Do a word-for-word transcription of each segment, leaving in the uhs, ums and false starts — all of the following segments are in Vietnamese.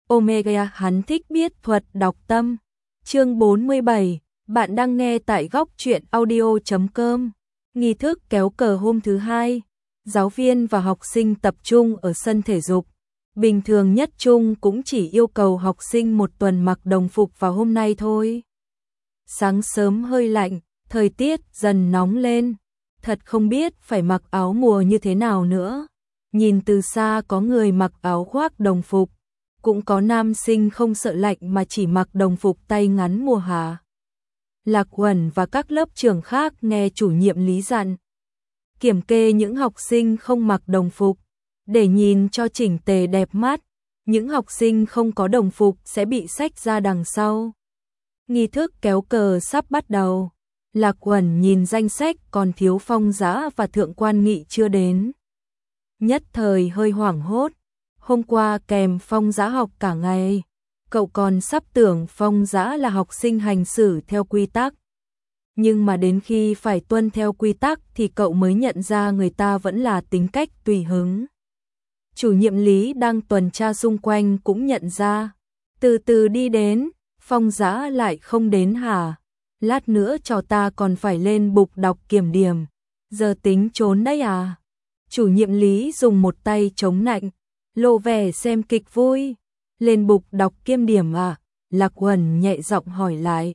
Omega hắn thích biết thuật đọc tâm. Chương bốn mươi bảy, bạn đang nghe tại góc truyện audio chấm com. Nghi thức kéo cờ hôm thứ hai, giáo viên và học sinh tập trung ở sân thể dục. Bình thường nhất Trung cũng chỉ yêu cầu học sinh một tuần mặc đồng phục vào hôm nay thôi. Sáng sớm hơi lạnh, thời tiết dần nóng lên. Thật không biết phải mặc áo mùa như thế nào nữa. Nhìn từ xa có người mặc áo khoác đồng phục, cũng có nam sinh không sợ lạnh mà chỉ mặc đồng phục tay ngắn mùa hạ. Lạc Uẩn và các lớp trưởng khác nghe chủ nhiệm Lý dặn, kiểm kê những học sinh không mặc đồng phục, để nhìn cho chỉnh tề đẹp mắt. Những học sinh không có đồng phục sẽ bị xách ra đằng sau. Nghi thức kéo cờ sắp bắt đầu. Lạc Uẩn nhìn danh sách còn thiếu Phong Dã và Thượng Quan Nghị chưa đến. Nhất thời hơi hoảng hốt. Hôm qua kèm Phong Dã học cả ngày, cậu còn sắp tưởng Phong Dã là học sinh hành xử theo quy tắc. Nhưng mà đến khi phải tuân theo quy tắc thì cậu mới nhận ra người ta vẫn là tính cách tùy hứng. Chủ nhiệm Lý đang tuần tra xung quanh cũng nhận ra. Từ từ đi đến, Phong Dã lại không đến hả? Lát nữa cho ta còn phải lên bục đọc kiểm điểm. Giờ tính trốn đấy à? Chủ nhiệm Lý dùng một tay chống nạnh, lộ vẻ xem kịch vui. Lên bục đọc kiểm điểm à? Lạc Uẩn nhẹ giọng hỏi lại.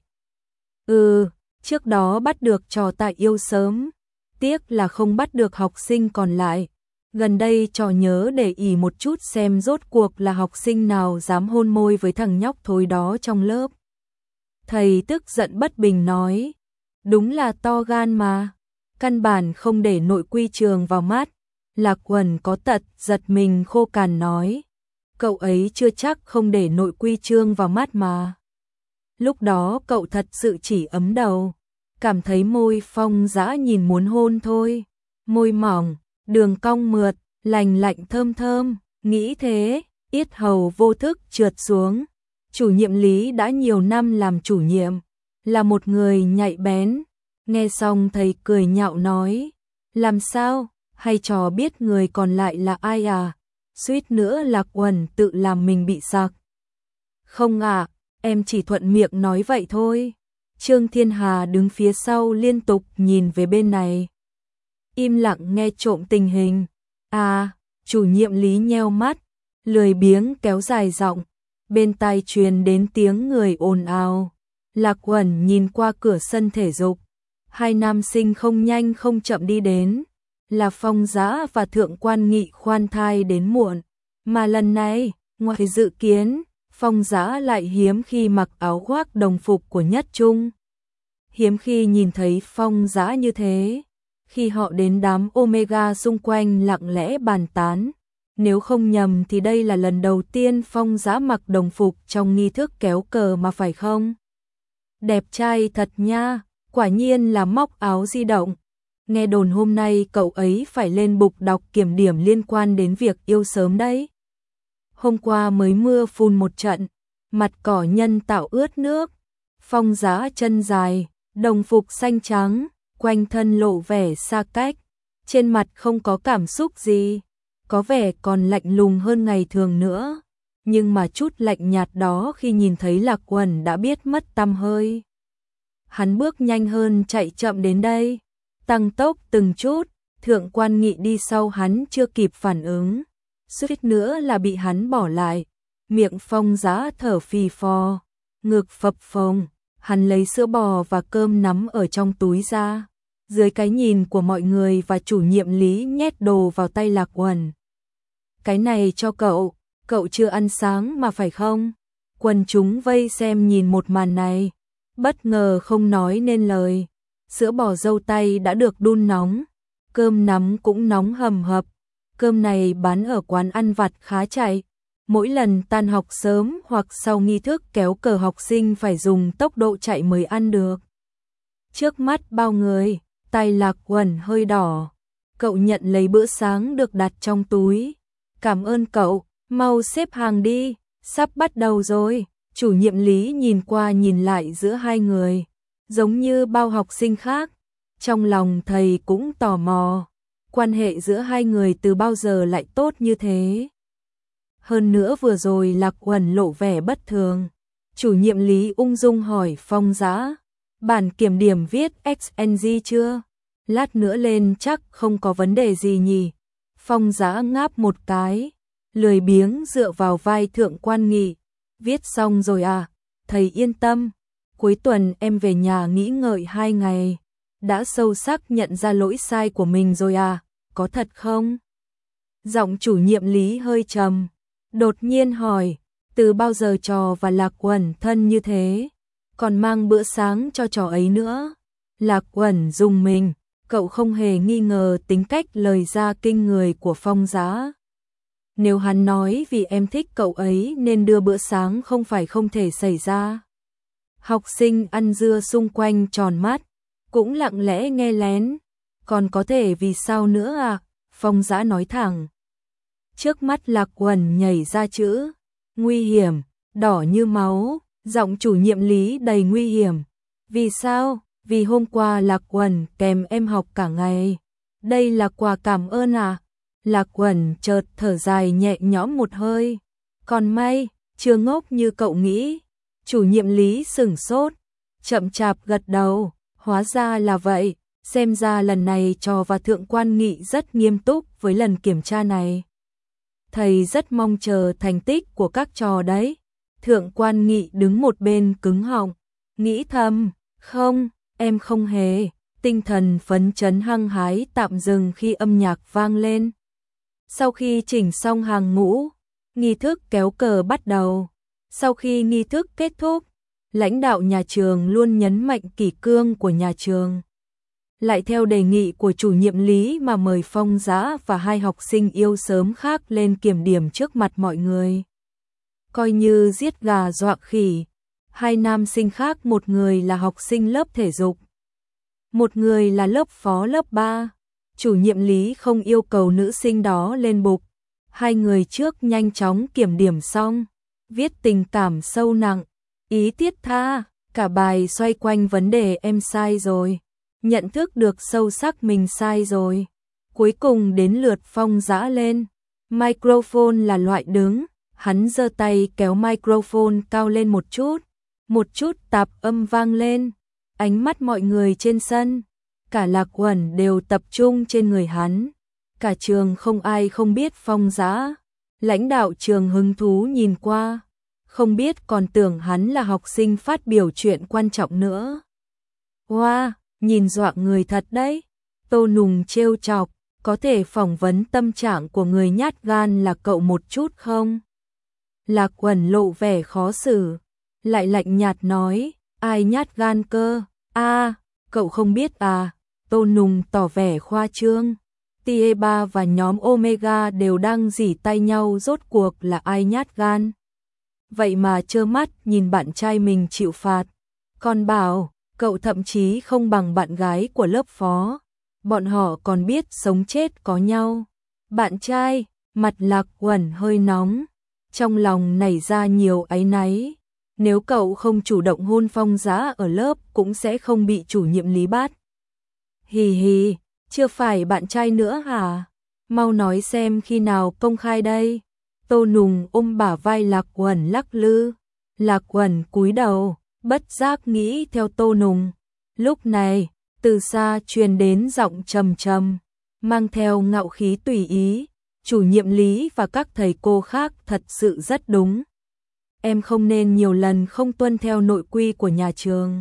Ừ, trước đó bắt được trò tạ yêu sớm. Tiếc là không bắt được học sinh còn lại. Gần đây trò nhớ để ý một chút xem rốt cuộc là học sinh nào dám hôn môi với thằng nhóc thối đó trong lớp. Thầy tức giận bất bình nói. Đúng là to gan mà. Căn bản không để nội quy trường vào mắt. Lạc Uẩn có tật giật mình khô cằn nói. Cậu ấy chưa chắc không để nội quy chương vào mắt mà. Lúc đó cậu thật sự chỉ ấm đầu. Cảm thấy môi Phong Dã nhìn muốn hôn thôi. Môi mỏng, đường cong mượt, lành lạnh thơm thơm. Nghĩ thế, yết hầu vô thức trượt xuống. Chủ nhiệm Lý đã nhiều năm làm chủ nhiệm, là một người nhạy bén. Nghe xong thầy cười nhạo nói. Làm sao, hay trò biết người còn lại là ai à? Suýt nữa Lạc Uẩn tự làm mình bị sặc. Không à, em chỉ thuận miệng nói vậy thôi. Trương Thiên Hà đứng phía sau liên tục nhìn về bên này, im lặng nghe trộm tình hình. À, chủ nhiệm Lý nheo mắt, lười biếng kéo dài giọng. Bên tai truyền đến tiếng người ồn ào. Lạc Uẩn nhìn qua cửa sân thể dục. Hai nam sinh không nhanh không chậm đi đến. Là Phong Dã và Thượng Quan Nghị khoan thai đến muộn. Mà lần này, ngoài dự kiến, Phong Dã lại hiếm khi mặc áo khoác đồng phục của Nhất Trung. Hiếm khi nhìn thấy Phong Dã như thế. Khi họ đến đám Omega xung quanh lặng lẽ bàn tán. Nếu không nhầm thì đây là lần đầu tiên Phong Dã mặc đồng phục trong nghi thức kéo cờ mà phải không? Đẹp trai thật nha, quả nhiên là móc áo di động. Nghe đồn hôm nay cậu ấy phải lên bục đọc kiểm điểm liên quan đến việc yêu sớm đấy. Hôm qua mới mưa phùn một trận, mặt cỏ nhân tạo ướt nước. Phong Dã chân dài, đồng phục xanh trắng, quanh thân lộ vẻ xa cách. Trên mặt không có cảm xúc gì. Có vẻ còn lạnh lùng hơn ngày thường nữa, nhưng mà chút lạnh nhạt đó khi nhìn thấy Lạc Uẩn đã biết mất tăm hơi. Hắn bước nhanh hơn chạy chậm đến đây, tăng tốc từng chút. Thượng Quan Nghị đi sau hắn chưa kịp phản ứng, suýt nữa là bị hắn bỏ lại. Miệng Phong Dã thở phì phò, ngực phập phồng. Hắn lấy sữa bò và cơm nắm ở trong túi ra. Dưới cái nhìn của mọi người và chủ nhiệm Lý nhét đồ vào tay Lạc Uẩn. Cái này cho cậu, cậu chưa ăn sáng mà phải không? Quần chúng vây xem nhìn một màn này, bất ngờ không nói nên lời. Sữa bò dâu tay đã được đun nóng, cơm nắm cũng nóng hầm hập. Cơm này bán ở quán ăn vặt khá chạy. Mỗi lần tan học sớm hoặc sau nghi thức kéo cờ học sinh phải dùng tốc độ chạy mới ăn được. Trước mắt bao người, tay Lạc Uẩn hơi đỏ. Cậu nhận lấy bữa sáng được đặt trong túi. Cảm ơn cậu, mau xếp hàng đi, sắp bắt đầu rồi. Chủ nhiệm Lý nhìn qua nhìn lại giữa hai người, giống như bao học sinh khác. Trong lòng thầy cũng tò mò, quan hệ giữa hai người từ bao giờ lại tốt như thế. Hơn nữa vừa rồi Lạc Uẩn lộ vẻ bất thường. Chủ nhiệm Lý ung dung hỏi Phong Dã, bản kiểm điểm viết ích en giê chưa? Lát nữa lên chắc không có vấn đề gì nhỉ? Phong Dã ngáp một cái, lười biếng dựa vào vai Thượng Quan Nghị. Viết xong rồi à? Thầy yên tâm, cuối tuần em về nhà nghỉ ngơi hai ngày. Đã sâu sắc nhận ra lỗi sai của mình rồi à? Có thật không? Giọng chủ nhiệm Lý hơi trầm, đột nhiên hỏi, từ bao giờ trò và Lạc Uẩn thân như thế? Còn mang bữa sáng cho trò ấy nữa. Lạc Uẩn rùng mình, cậu không hề nghi ngờ tính cách lời ra kinh người của Phong Dã. Nếu hắn nói vì em thích cậu ấy nên đưa bữa sáng không phải không thể xảy ra. Học sinh ăn dưa xung quanh tròn mắt, cũng lặng lẽ nghe lén. Còn có thể vì sao nữa à? Phong Dã nói thẳng. Trước mắt Lạc Uẩn nhảy ra chữ nguy hiểm, đỏ như máu, giọng chủ nhiệm Lý đầy nguy hiểm. Vì sao? Vì hôm qua Lạc Uẩn kèm em học cả ngày. Đây là quà cảm ơn à? Lạc Uẩn chợt thở dài nhẹ nhõm một hơi. Còn may, chưa ngốc như cậu nghĩ. Chủ nhiệm Lý sửng sốt, chậm chạp gật đầu. Hóa ra là vậy, xem ra lần này trò và Thượng Quan Nghị rất nghiêm túc với lần kiểm tra này. Thầy rất mong chờ thành tích của các trò đấy. Thượng Quan Nghị đứng một bên cứng họng, nghĩ thầm, không, em không hề. Tinh thần phấn chấn hăng hái tạm dừng khi âm nhạc vang lên. Sau khi chỉnh xong hàng ngũ, nghi thức kéo cờ bắt đầu. Sau khi nghi thức kết thúc, lãnh đạo nhà trường luôn nhấn mạnh kỷ cương của nhà trường. Lại theo đề nghị của chủ nhiệm Lý mà mời Phong Dã và hai học sinh yêu sớm khác lên kiểm điểm trước mặt mọi người. Coi như giết gà dọa khỉ, hai nam sinh khác, một người là học sinh lớp thể dục, một người là lớp phó lớp ba. Chủ nhiệm Lý không yêu cầu nữ sinh đó lên bục. Hai người trước nhanh chóng kiểm điểm xong, viết tình cảm sâu nặng, ý thiết tha, cả bài xoay quanh vấn đề em sai rồi, nhận thức được sâu sắc mình sai rồi. Cuối cùng đến lượt Phong Dã lên, microphone là loại đứng, hắn giơ tay kéo microphone cao lên một chút, một chút tạp âm vang lên. Ánh mắt mọi người trên sân, cả Lạc Uẩn đều tập trung trên người hắn. Cả trường không ai không biết Phong Dã. Lãnh đạo trường hứng thú nhìn qua, không biết còn tưởng hắn là học sinh phát biểu chuyện quan trọng nữa. Wow, nhìn dọa người thật đấy. Tô Nùng trêu chọc, có thể phỏng vấn tâm trạng của người nhát gan là cậu một chút không? Lạc Uẩn lộ vẻ khó xử, lại lạnh nhạt nói, ai nhát gan cơ? A, à, cậu không biết à? Tô Nùng tỏ vẻ khoa trương. Tie ba và nhóm Omega đều đang rỉ tay nhau, rốt cuộc là ai nhát gan. Vậy mà trơ mắt nhìn bạn trai mình chịu phạt. Còn bảo, cậu thậm chí không bằng bạn gái của lớp phó. Bọn họ còn biết sống chết có nhau. Bạn trai, mặt Lạc Uẩn hơi nóng, trong lòng nảy ra nhiều áy náy. Nếu cậu không chủ động hôn Phong Dã ở lớp cũng sẽ không bị chủ nhiệm Lý bắt. Hì hì, chưa phải bạn trai nữa hả? Mau nói xem khi nào công khai đây. Tô Nùng ôm bả vai Lạc Uẩn lắc lư. Lạc Uẩn cúi đầu, bất giác nghĩ theo Tô Nùng. Lúc này, từ xa truyền đến giọng trầm trầm, mang theo ngạo khí tùy ý. Chủ nhiệm Lý và các thầy cô khác thật sự rất đúng. Em không nên nhiều lần không tuân theo nội quy của nhà trường.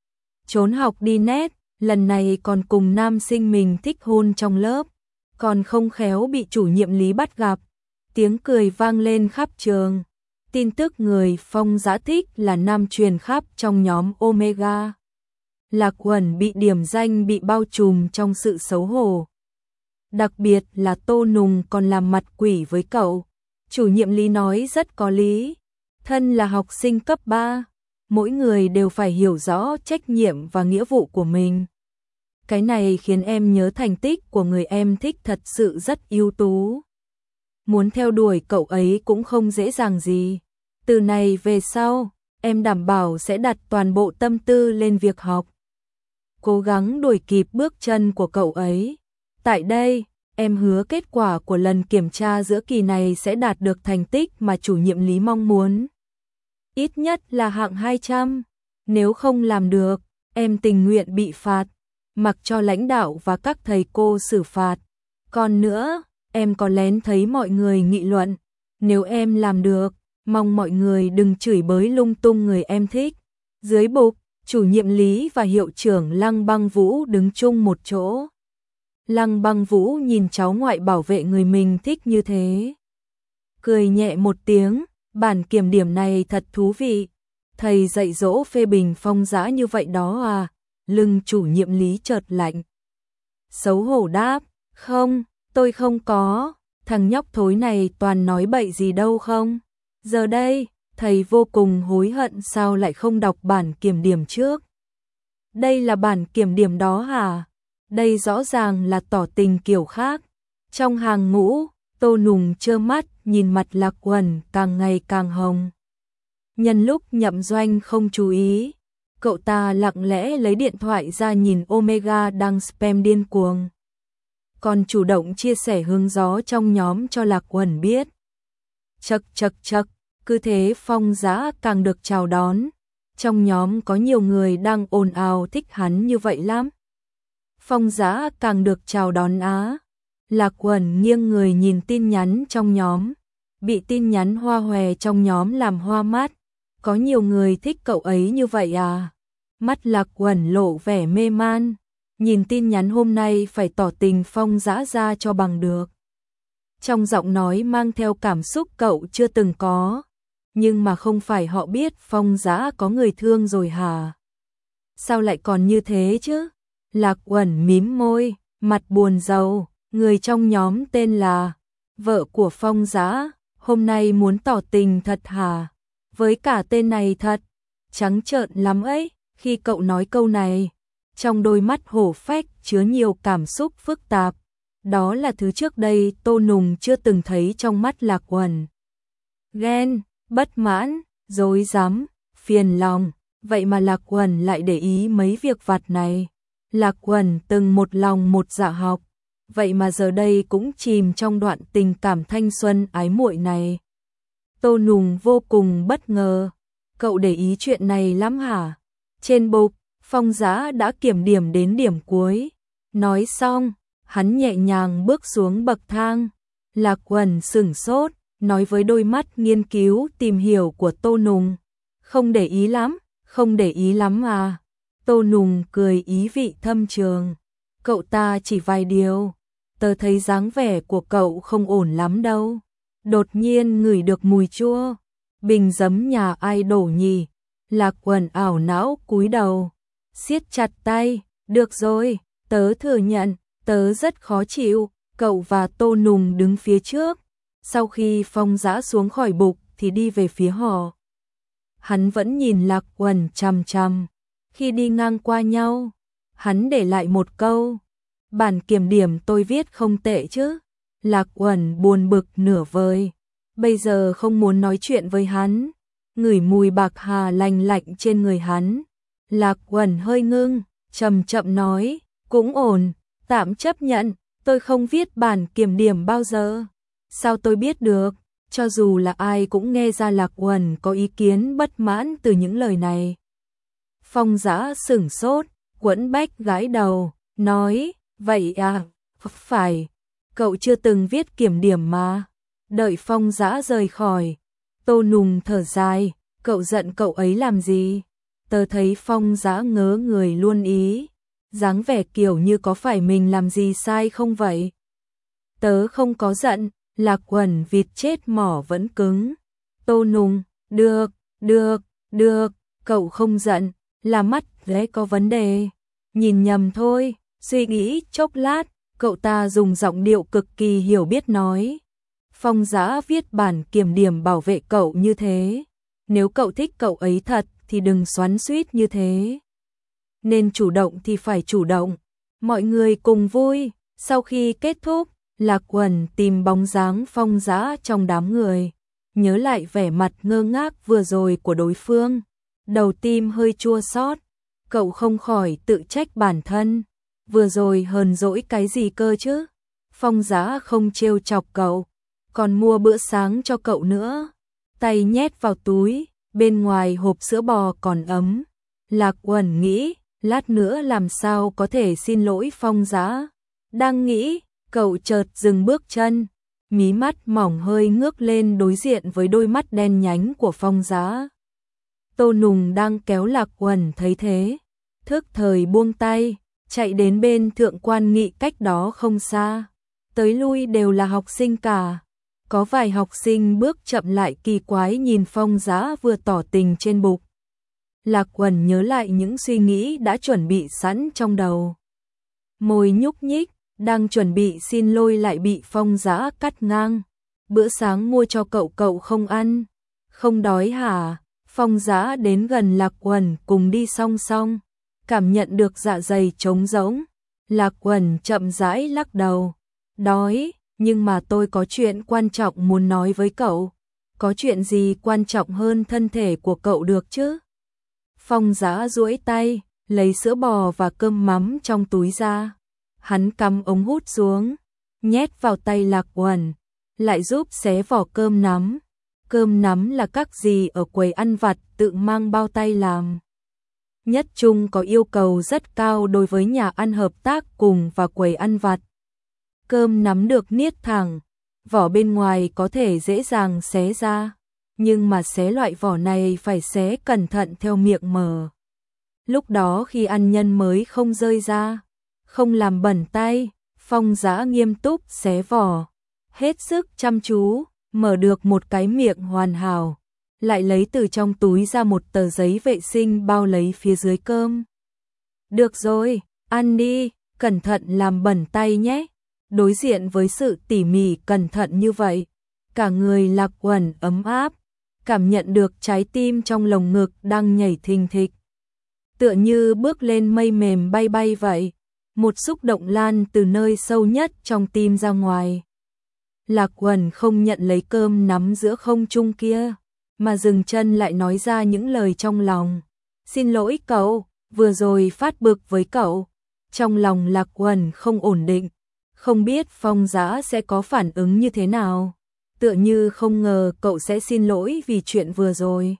Trốn học đi nét, lần này còn cùng nam sinh mình thích hôn trong lớp, còn không khéo bị chủ nhiệm Lý bắt gặp. Tiếng cười vang lên khắp trường. Tin tức người Phong Dã thích là nam truyền khắp trong nhóm Omega. Lạc Uẩn bị điểm danh bị bao trùm trong sự xấu hổ. Đặc biệt là Tô Nùng còn làm mặt quỷ với cậu. Chủ nhiệm Lý nói rất có lý. Thân là học sinh cấp ba, mỗi người đều phải hiểu rõ trách nhiệm và nghĩa vụ của mình. Cái này khiến em nhớ thành tích của người em thích thật sự rất ưu tú. Muốn theo đuổi cậu ấy cũng không dễ dàng gì. Từ này về sau, em đảm bảo sẽ đặt toàn bộ tâm tư lên việc học. Cố gắng đuổi kịp bước chân của cậu ấy. Tại đây, em hứa kết quả của lần kiểm tra giữa kỳ này sẽ đạt được thành tích mà chủ nhiệm Lý mong muốn. Ít nhất là hạng hai trăm. Nếu không làm được, em tình nguyện bị phạt, mặc cho lãnh đạo và các thầy cô xử phạt. Còn nữa, em có lén thấy mọi người nghị luận. Nếu em làm được, mong mọi người đừng chửi bới lung tung người em thích. Dưới bục, chủ nhiệm Lý và hiệu trưởng Lăng Băng Vũ đứng chung một chỗ. Lăng Băng Vũ nhìn cháu ngoại bảo vệ người mình thích như thế. Cười nhẹ một tiếng, bản kiểm điểm này thật thú vị. Thầy dạy dỗ phê bình Phong Dã như vậy đó à? Lưng chủ nhiệm Lý chợt lạnh. Xấu hổ đáp, không, tôi không có, thằng nhóc thối này toàn nói bậy gì đâu không. Giờ đây, thầy vô cùng hối hận sao lại không đọc bản kiểm điểm trước. Đây là bản kiểm điểm đó hả? Đây rõ ràng là tỏ tình kiểu khác. Trong hàng ngũ, Tô Nùng trơ mắt nhìn mặt Lạc Uẩn càng ngày càng hồng. Nhân lúc Nhậm Doanh không chú ý, cậu ta lặng lẽ lấy điện thoại ra nhìn Omega đang spam điên cuồng. Còn chủ động chia sẻ hướng gió trong nhóm cho Lạc Uẩn biết. Chậc chậc chậc, cứ thế Phong Dã càng được chào đón. Trong nhóm có nhiều người đang ồn ào thích hắn như vậy lắm. Phong Dã càng được chào đón á. Lạc Uẩn nghiêng người nhìn tin nhắn trong nhóm. Bị tin nhắn hoa hòe trong nhóm làm hoa mắt. Có nhiều người thích cậu ấy như vậy à? Mắt Lạc Uẩn lộ vẻ mê man. Nhìn tin nhắn hôm nay phải tỏ tình Phong Dã ra cho bằng được. Trong giọng nói mang theo cảm xúc cậu chưa từng có. Nhưng mà không phải họ biết Phong Dã có người thương rồi hả? Sao lại còn như thế chứ? Lạc Uẩn mím môi, mặt buồn rầu. Người trong nhóm tên là vợ của Phong Dã, hôm nay muốn tỏ tình thật hả? Với cả tên này thật trắng trợn lắm ấy. Khi cậu nói câu này, trong đôi mắt hổ phách chứa nhiều cảm xúc phức tạp. Đó là thứ trước đây Tô Nùng chưa từng thấy trong mắt Lạc Uẩn. Ghen, bất mãn, dối rắm, phiền lòng. Vậy mà Lạc Uẩn lại để ý mấy việc vặt này. Lạc Uẩn từng một lòng một dạ học. Vậy mà giờ đây cũng chìm trong đoạn tình cảm thanh xuân ái muội này. Tô Nùng vô cùng bất ngờ. Cậu để ý chuyện này lắm hả? Trên bục, Phong Dã đã kiểm điểm đến điểm cuối. Nói xong, hắn nhẹ nhàng bước xuống bậc thang. Lạc Uẩn sửng sốt, nói với đôi mắt nghiên cứu tìm hiểu của Tô Nùng. Không để ý lắm, không để ý lắm à. Tô Nùng cười ý vị thâm trường. Cậu ta chỉ vài điều. Tớ thấy dáng vẻ của cậu không ổn lắm đâu. Đột nhiên ngửi được mùi chua. Bình giấm nhà ai đổ nhỉ? Lạc Uẩn ảo não cúi đầu. Siết chặt tay. Được rồi, tớ thừa nhận, tớ rất khó chịu. Cậu và Tô Nùng đứng phía trước. Sau khi Phong Dã xuống khỏi bục thì đi về phía họ. Hắn vẫn nhìn Lạc Uẩn chằm chằm. Khi đi ngang qua nhau, hắn để lại một câu. Bản kiểm điểm tôi viết không tệ chứ. Lạc Uẩn buồn bực nửa vời. Bây giờ không muốn nói chuyện với hắn. Ngửi mùi bạc hà lành lạnh trên người hắn. Lạc Uẩn hơi ngưng, chậm chậm nói, cũng ổn, tạm chấp nhận, tôi không viết bản kiểm điểm bao giờ. Sao tôi biết được? Cho dù là ai cũng nghe ra Lạc Uẩn có ý kiến bất mãn từ những lời này. Phong Dã sửng sốt, quẫn bách gãi đầu, nói, vậy à, phải, cậu chưa từng viết kiểm điểm mà. Đợi Phong Dã rời khỏi, Tô Nùng thở dài, cậu giận cậu ấy làm gì? Tớ thấy Phong Dã ngớ người luôn ý, dáng vẻ kiểu như có phải mình làm gì sai không vậy? Tớ không có giận. Lạc Uẩn vịt chết mỏ vẫn cứng. Tô Nùng, được, được, được, cậu không giận, là mắt ghé có vấn đề. Nhìn nhầm thôi, suy nghĩ chốc lát, cậu ta dùng giọng điệu cực kỳ hiểu biết nói. Phong Dã viết bản kiểm điểm bảo vệ cậu như thế. Nếu cậu thích cậu ấy thật thì đừng xoắn xuýt như thế. Nên chủ động thì phải chủ động. Mọi người cùng vui. Sau khi kết thúc, Lạc Uẩn tìm bóng dáng Phong Dã trong đám người, nhớ lại vẻ mặt ngơ ngác vừa rồi của đối phương, đầu tim hơi chua xót. Cậu không khỏi tự trách bản thân, vừa rồi hờn dỗi cái gì cơ chứ? Phong Giá không trêu chọc cậu, còn mua bữa sáng cho cậu nữa. Tay nhét vào túi, bên ngoài hộp sữa bò còn ấm. Lạc Uẩn nghĩ, lát nữa làm sao có thể xin lỗi Phong Giá. Đang nghĩ, cậu chợt dừng bước chân, mí mắt mỏng hơi ngước lên đối diện với đôi mắt đen nhánh của Phong Giá. Tô Nùng đang kéo Lạc Uẩn thấy thế, thức thời buông tay, chạy đến bên Thượng Quan Nghị cách đó không xa. Tới lui đều là học sinh cả. Có vài học sinh bước chậm lại kỳ quái nhìn Phong Giá vừa tỏ tình trên bục. Lạc Uẩn nhớ lại những suy nghĩ đã chuẩn bị sẵn trong đầu. Môi nhúc nhích, đang chuẩn bị xin lỗi lại bị Phong Giá cắt ngang. Bữa sáng mua cho cậu cậu không ăn. Không đói hả? Phong Giá đến gần Lạc Uẩn cùng đi song song. Cảm nhận được dạ dày trống rỗng. Lạc Uẩn chậm rãi lắc đầu. Đói, nhưng mà tôi có chuyện quan trọng muốn nói với cậu. Có chuyện gì quan trọng hơn thân thể của cậu được chứ? Phong Giá duỗi tay, lấy sữa bò và cơm mắm trong túi ra. Hắn cắm ống hút xuống, nhét vào tay Lạc Uẩn, lại giúp xé vỏ cơm nắm. Cơm nắm là các gì ở quầy ăn vặt tự mang bao tay làm. Nhất Trung có yêu cầu rất cao đối với nhà ăn hợp tác cùng và quầy ăn vặt. Cơm nắm được niết thẳng, vỏ bên ngoài có thể dễ dàng xé ra, nhưng mà xé loại vỏ này phải xé cẩn thận theo miệng mở. Lúc đó khi ăn nhân mới không rơi ra, không làm bẩn tay. Phong Giá nghiêm túc xé vỏ, hết sức chăm chú, mở được một cái miệng hoàn hảo, lại lấy từ trong túi ra một tờ giấy vệ sinh bao lấy phía dưới cơm. Được rồi, ăn đi, cẩn thận làm bẩn tay nhé. Đối diện với sự tỉ mỉ cẩn thận như vậy, cả người Lạc Uẩn ấm áp, cảm nhận được trái tim trong lồng ngực đang nhảy thình thịch. Tựa như bước lên mây mềm bay bay vậy, một xúc động lan từ nơi sâu nhất trong tim ra ngoài. Lạc Uẩn không nhận lấy cơm nắm giữa không trung kia, mà dừng chân lại nói ra những lời trong lòng. Xin lỗi cậu, vừa rồi phát bực với cậu. Trong lòng Lạc Uẩn không ổn định, không biết Phong Giá sẽ có phản ứng như thế nào. Tựa như không ngờ cậu sẽ xin lỗi vì chuyện vừa rồi.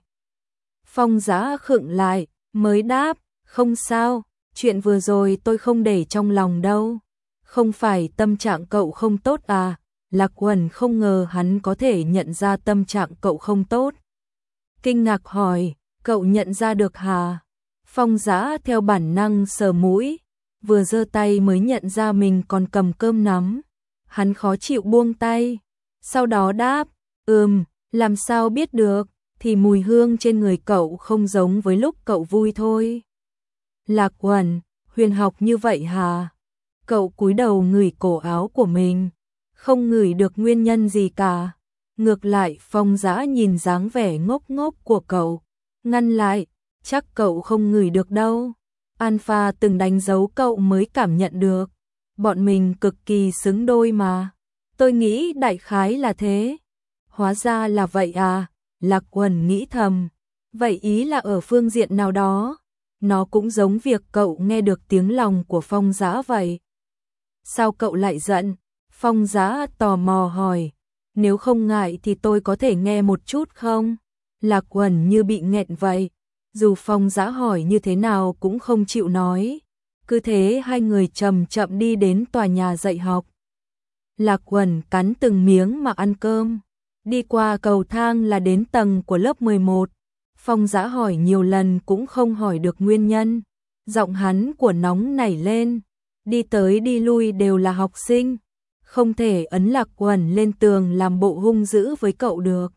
Phong Giá khựng lại, mới đáp, không sao, chuyện vừa rồi tôi không để trong lòng đâu. Không phải tâm trạng cậu không tốt à? Lạc Uẩn không ngờ hắn có thể nhận ra tâm trạng cậu không tốt. Kinh ngạc hỏi, cậu nhận ra được hả? Phong Giá theo bản năng sờ mũi, vừa giơ tay mới nhận ra mình còn cầm cơm nắm. Hắn khó chịu buông tay, sau đó đáp, ừm, làm sao biết được, thì mùi hương trên người cậu không giống với lúc cậu vui thôi. Lạc Uẩn, huyền học như vậy hả? Cậu cúi đầu ngửi cổ áo của mình, không ngửi được nguyên nhân gì cả. Ngược lại Phong Giá nhìn dáng vẻ ngốc ngốc của cậu, ngăn lại, chắc cậu không ngửi được đâu. Alpha từng đánh dấu cậu mới cảm nhận được. Bọn mình cực kỳ xứng đôi mà. Tôi nghĩ đại khái là thế. Hóa ra là vậy à? Lạc Uẩn nghĩ thầm. Vậy ý là ở phương diện nào đó. Nó cũng giống việc cậu nghe được tiếng lòng của Phong Giá vậy. Sao cậu lại giận? Phong Giá tò mò hỏi. Nếu không ngại thì tôi có thể nghe một chút không? Lạc Uẩn như bị nghẹn vậy. Dù Phong Giá hỏi như thế nào cũng không chịu nói. Cứ thế hai người chậm chậm đi đến tòa nhà dạy học. Lạc Uẩn cắn từng miếng mà ăn cơm. Đi qua cầu thang là đến tầng của lớp mười một. Phong Giá hỏi nhiều lần cũng không hỏi được nguyên nhân. Giọng hắn của nóng nảy lên. Đi tới đi lui đều là học sinh. Không thể ấn Lạc Uẩn lên tường làm bộ hung dữ với cậu được.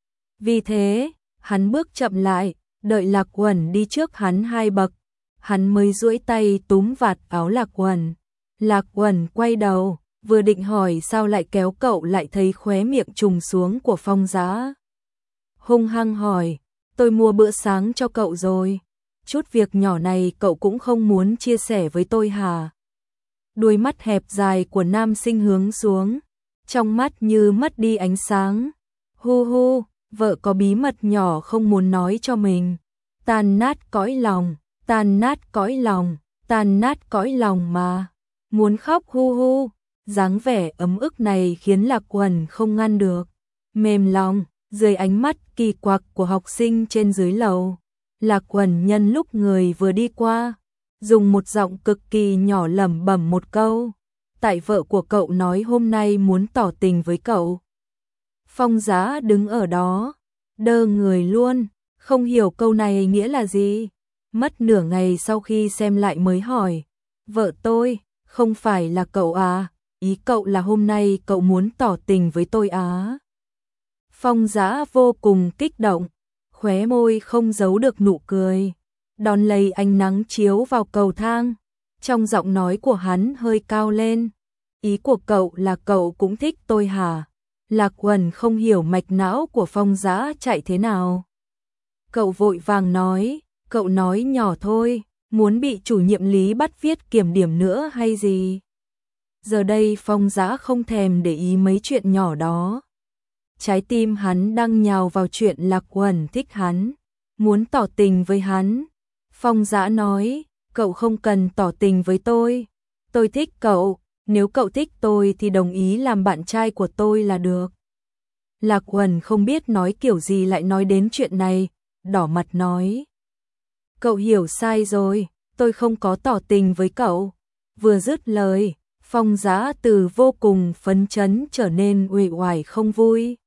Vì thế, hắn bước chậm lại, đợi Lạc Uẩn đi trước hắn hai bậc. Hắn mới duỗi tay túm vạt áo Lạc Uẩn. Lạc Uẩn quay đầu, vừa định hỏi sao lại kéo cậu lại thấy khóe miệng trùng xuống của Phong Giá. Hung hăng hỏi, tôi mua bữa sáng cho cậu rồi. Chút việc nhỏ này cậu cũng không muốn chia sẻ với tôi hả? Đuôi mắt hẹp dài của nam sinh hướng xuống, trong mắt như mất đi ánh sáng. Hu hu, vợ có bí mật nhỏ không muốn nói cho mình. Tan nát cõi lòng, tan nát cõi lòng, tan nát cõi lòng mà. Muốn khóc hu hu, dáng vẻ ấm ức này khiến Lạc Uẩn không ngăn được, mềm lòng, dưới ánh mắt kỳ quặc của học sinh trên dưới lầu. Lạc Uẩn nhân lúc người vừa đi qua, dùng một giọng cực kỳ nhỏ lẩm bẩm một câu, tại vợ của cậu nói hôm nay muốn tỏ tình với cậu. Phong Giá đứng ở đó, đơ người luôn, không hiểu câu này nghĩa là gì. Mất nửa ngày sau khi xem lại mới hỏi, vợ tôi, không phải là cậu à, ý cậu là hôm nay cậu muốn tỏ tình với tôi á. Phong Giá vô cùng kích động, khóe môi không giấu được nụ cười, đón lấy ánh nắng chiếu vào cầu thang, trong giọng nói của hắn hơi cao lên. Ý của cậu là cậu cũng thích tôi hả? Lạc Uẩn không hiểu mạch não của Phong Giá chạy thế nào. Cậu vội vàng nói, cậu nói nhỏ thôi, muốn bị chủ nhiệm Lý bắt viết kiểm điểm nữa hay gì? Giờ đây Phong Giá không thèm để ý mấy chuyện nhỏ đó. Trái tim hắn đang nhào vào chuyện Lạc Uẩn thích hắn, muốn tỏ tình với hắn. Phong Giá nói, cậu không cần tỏ tình với tôi, tôi thích cậu, nếu cậu thích tôi thì đồng ý làm bạn trai của tôi là được. Lạc Uẩn không biết nói kiểu gì lại nói đến chuyện này, đỏ mặt nói. Cậu hiểu sai rồi, tôi không có tỏ tình với cậu. Vừa dứt lời, Phong Giá từ vô cùng phấn chấn trở nên uể oải không vui.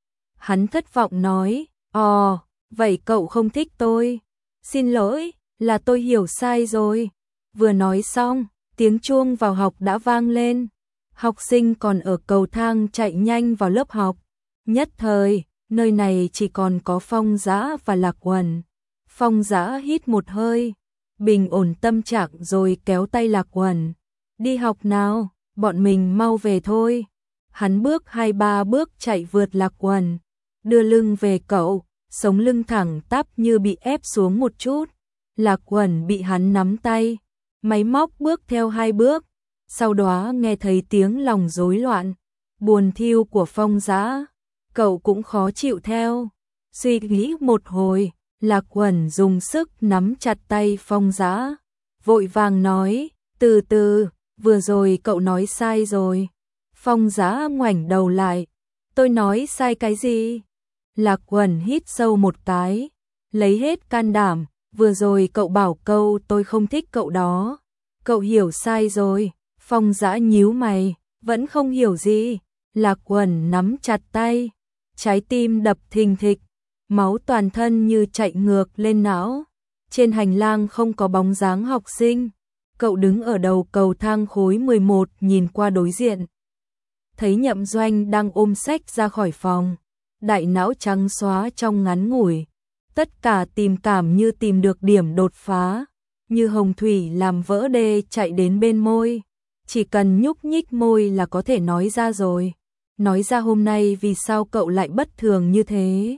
Hắn thất vọng nói, ồ, vậy cậu không thích tôi. Xin lỗi, là tôi hiểu sai rồi. Vừa nói xong, tiếng chuông vào học đã vang lên. Học sinh còn ở cầu thang chạy nhanh vào lớp học. Nhất thời, nơi này chỉ còn có Phong Giá và Lạc Uẩn. Phong Giá hít một hơi, bình ổn tâm trạng rồi kéo tay Lạc Uẩn. Đi học nào, bọn mình mau về thôi. Hắn bước hai ba bước chạy vượt Lạc Uẩn, đưa lưng về cậu, sống lưng thẳng tắp như bị ép xuống một chút. Lạc Uẩn bị hắn nắm tay, máy móc bước theo hai bước, sau đó nghe thấy tiếng lòng rối loạn, buồn thiu của Phong Giá. Cậu cũng khó chịu theo. Suy nghĩ một hồi, Lạc Uẩn dùng sức nắm chặt tay Phong Giá, vội vàng nói, từ từ, vừa rồi cậu nói sai rồi. Phong Giá ngoảnh đầu lại, tôi nói sai cái gì? Lạc Uẩn hít sâu một cái, lấy hết can đảm, vừa rồi cậu bảo câu tôi không thích cậu đó. Cậu hiểu sai rồi. Phong Giá nhíu mày, vẫn không hiểu gì. Lạc Uẩn nắm chặt tay, trái tim đập thình thịch, máu toàn thân như chạy ngược lên não. Trên hành lang không có bóng dáng học sinh. Cậu đứng ở đầu cầu thang khối mười một nhìn qua đối diện. Thấy Nhậm Doanh đang ôm sách ra khỏi phòng, đại não trắng xóa trong ngắn ngủi. Tất cả tìm cảm như tìm được điểm đột phá, như hồng thủy làm vỡ đê chạy đến bên môi. Chỉ cần nhúc nhích môi là có thể nói ra rồi. Nói ra hôm nay vì sao cậu lại bất thường như thế.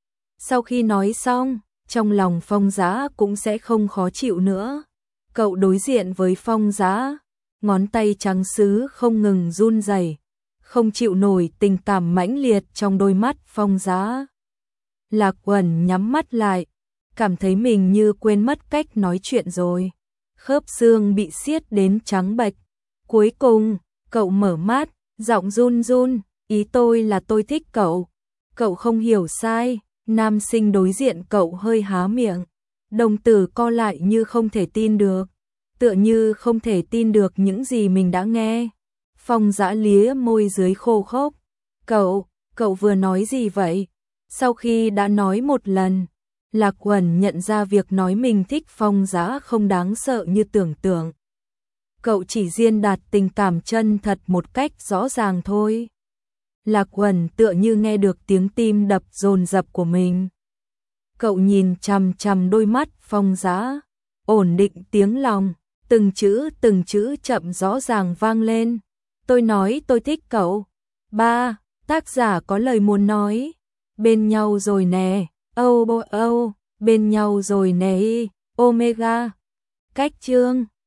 Sau khi nói xong, trong lòng Phong Giá cũng sẽ không khó chịu nữa. Cậu đối diện với Phong Giá, ngón tay trắng sứ không ngừng run rẩy, không chịu nổi tình cảm mãnh liệt trong đôi mắt Phong Giá. Lạc Uẩn nhắm mắt lại, cảm thấy mình như quên mất cách nói chuyện rồi. Khớp xương bị siết đến trắng bệch. Cuối cùng, cậu mở mắt, giọng run run, ý tôi là tôi thích cậu. Cậu không hiểu sai. Nam sinh đối diện cậu hơi há miệng, đồng tử co lại như không thể tin được, tựa như không thể tin được những gì mình đã nghe. Phong Dã lía môi dưới khô khốc. Cậu, cậu vừa nói gì vậy? Sau khi đã nói một lần, Lạc Uẩn nhận ra việc nói mình thích Phong Dã không đáng sợ như tưởng tượng. Cậu chỉ diễn đạt tình cảm chân thật một cách rõ ràng thôi. Lạc Uẩn tựa như nghe được tiếng tim đập dồn dập của mình. Cậu nhìn chằm chằm đôi mắt Phong Dã, ổn định tiếng lòng, từng chữ từng chữ chậm rõ ràng vang lên. Tôi nói tôi thích cậu. Ba, tác giả có lời muốn nói. Bên nhau rồi nè, âu bô âu, bên nhau rồi nè, omega. Cách chương